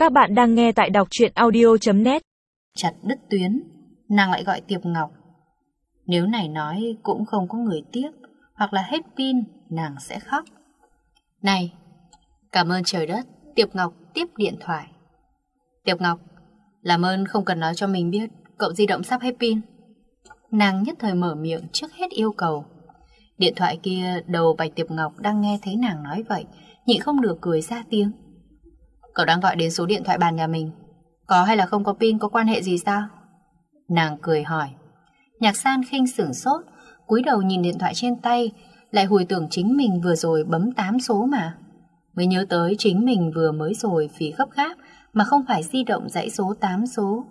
Các bạn đang nghe tại đọc truyện audio.net. Chặt đứt tuyến, nàng lại gọi Tiệp Ngọc. Nếu này nói cũng không có người tiếp, hoặc là hết pin, nàng sẽ khóc. Này, cảm ơn trời đất. Tiệp Ngọc tiếp điện thoại. Tiệp Ngọc, làm ơn không cần nói cho mình biết cậu di động sắp hết pin. Nàng nhất thời mở miệng trước hết yêu cầu. Điện thoại kia đầu Bạch Tiệp Ngọc đang nghe thấy nàng nói vậy, nhịn không được cười ra tiếng. Cậu đang gọi đến số điện thoại bàn nhà mình, có hay là không có pin có quan hệ gì sao? Nàng cười hỏi. Nhạc San khinh sửng sốt, cúi đầu nhìn điện thoại trên tay, lại hồi tưởng chính mình vừa rồi bấm 8 số mà. Mới nhớ tới chính mình vừa mới rồi phí gấp gáp mà không phải di động dãy số 8 số.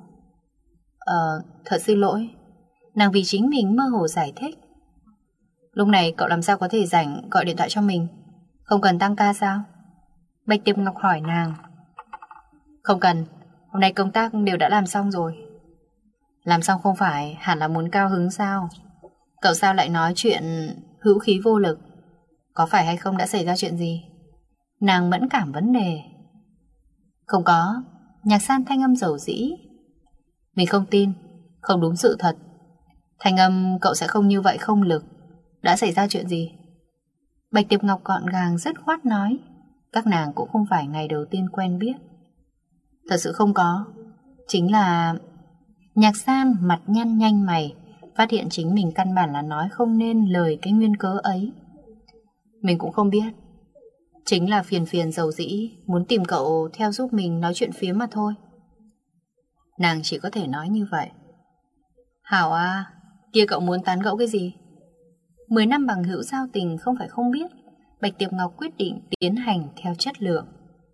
Thật xin lỗi. Nàng vì chính mình mơ hồ giải thích. Lúc này cậu làm sao có thể rảnh gọi điện thoại cho mình? Không cần tăng ca sao? Bạch Tiệp Ngọc hỏi nàng. Không cần, hôm nay công tác đều đã làm xong rồi. Làm xong không phải hẳn là muốn cao hứng sao? Cậu sao lại nói chuyện hữu khí vô lực? Có phải hay không đã xảy ra chuyện gì? Nàng mẫn cảm vấn đề. Không có. Nhạc San thanh âm dầu dĩ. Mình không tin, không đúng sự thật. Thanh âm cậu sẽ không như vậy không lực. Đã xảy ra chuyện gì? Bạch Tiệp Ngọc gọn gàng dứt khoát nói. Các nàng cũng không phải ngày đầu tiên quen biết. Thật sự không có. Chính là... Nhạc San mặt nhăn nhanh mày, phát hiện chính mình căn bản là nói không nên lời cái nguyên cớ ấy. Mình cũng không biết. Chính là phiền dầu dĩ, muốn tìm cậu theo giúp mình nói chuyện phiếm mà thôi. Nàng chỉ có thể nói như vậy. Hảo à, kia cậu muốn tán gẫu cái gì? 10 năm bằng hữu giao tình không phải không biết. Bạch Tiệp Ngọc quyết định tiến hành theo chất lượng.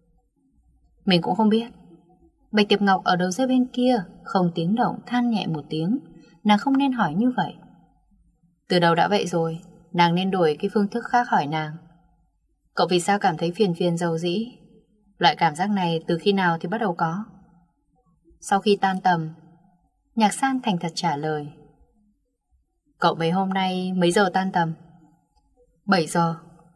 Mình cũng không biết. Bạch Tiệp Ngọc ở đầu dây bên kia không tiếng động than nhẹ một tiếng. Nàng không nên hỏi như vậy. Từ đầu đã vậy rồi, nàng nên đổi cái phương thức khác hỏi nàng. Cậu vì sao cảm thấy phiền dầu dĩ? Loại cảm giác này từ khi nào thì bắt đầu có? Sau khi tan tầm. Nhạc San thành thật trả lời. Cậu mấy hôm nay mấy giờ tan tầm? 7 giờ.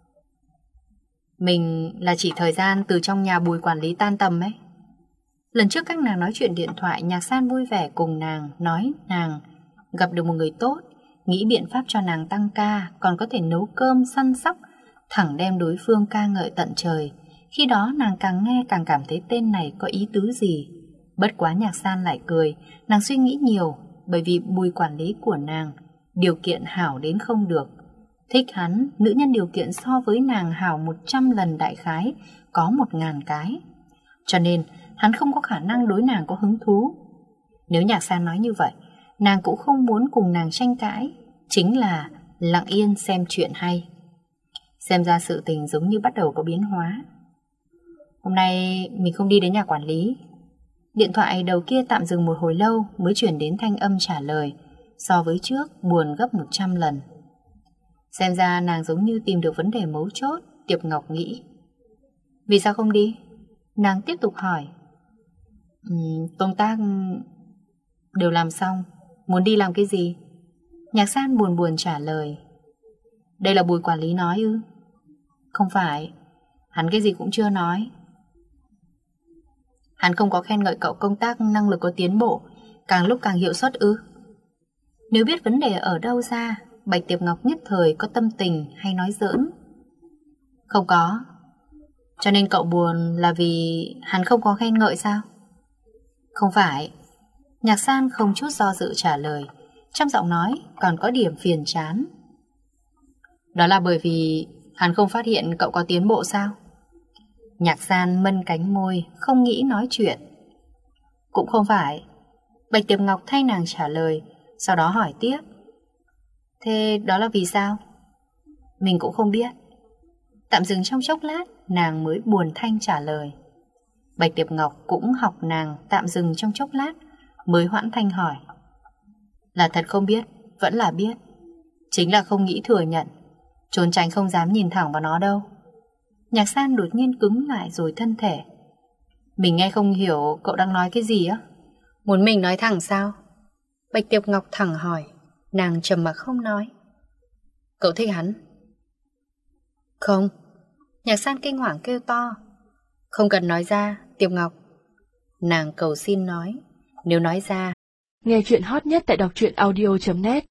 Mình là chỉ thời gian từ trong nhà Bùi quản lý tan tầm ấy. Lần trước các nàng nói chuyện điện thoại, Nhạc San vui vẻ cùng nàng, nói nàng gặp được một người tốt, nghĩ biện pháp cho nàng tăng ca, còn có thể nấu cơm săn sóc, thẳng đem đối phương ca ngợi tận trời. Khi đó nàng càng nghe càng cảm thấy tên này có ý tứ gì. Bất quá Nhạc San lại cười, nàng suy nghĩ nhiều, bởi vì Bùi quản lý của nàng điều kiện hảo đến không được. Thích hắn, nữ nhân điều kiện so với nàng hảo 100 lần đại khái, có 1000 cái. Cho nên hắn không có khả năng đối nàng có hứng thú. Nếu Nhạc San nói như vậy, nàng cũng không muốn cùng nàng tranh cãi, chính là lặng yên xem chuyện hay. Xem ra sự tình giống như bắt đầu có biến hóa. Hôm nay mình không đi đến nhà quản lý. Điện thoại đầu kia tạm dừng một hồi lâu mới chuyển đến thanh âm trả lời, so với trước buồn gấp 100 lần. Xem ra nàng giống như tìm được vấn đề mấu chốt, Tiệp Ngọc nghĩ. Vì sao không đi? Nàng tiếp tục hỏi. Công tác đều làm xong, muốn đi làm cái gì? Nhạc San buồn trả lời. Đây là Bùi quản lý nói ư? Không phải, hắn cái gì cũng chưa nói. Hắn không có khen ngợi cậu công tác năng lực có tiến bộ, càng lúc càng hiệu suất ư? Nếu biết vấn đề ở đâu ra, Bạch Tiệp Ngọc nhất thời có tâm tình hay nói giỡn. Không có. Cho nên cậu buồn là vì hắn không có khen ngợi sao? Không phải. Nhạc San không chút do dự trả lời, trong giọng nói còn có điểm phiền chán. Đó là bởi vì hắn không phát hiện cậu có tiến bộ sao? Nhạc San mân cánh môi, không nghĩ nói chuyện. Cũng không phải. Bạch Tiệp Ngọc thay nàng trả lời, sau đó hỏi tiếp. Thế đó là vì sao? Mình cũng không biết. Tạm dừng trong chốc lát, nàng mới buồn thanh trả lời. Bạch Tiệp Ngọc cũng học nàng tạm dừng trong chốc lát, mới hoãn thanh hỏi. Là thật không biết, vẫn là biết. Chính là không nghĩ thừa nhận, trốn tránh không dám nhìn thẳng vào nó đâu. Nhạc San đột nhiên cứng lại rồi thân thể. Mình nghe không hiểu cậu đang nói cái gì á? Muốn mình nói thẳng sao? Bạch Tiệp Ngọc thẳng hỏi. Nàng trầm mặc không nói. Cậu thích hắn? Không. Nhạc San kinh hoàng kêu to. Không cần nói ra, Tiệp Ngọc. Nàng cầu xin nói, nếu nói ra. Nghe chuyện hot nhất tại đọc truyện audio.net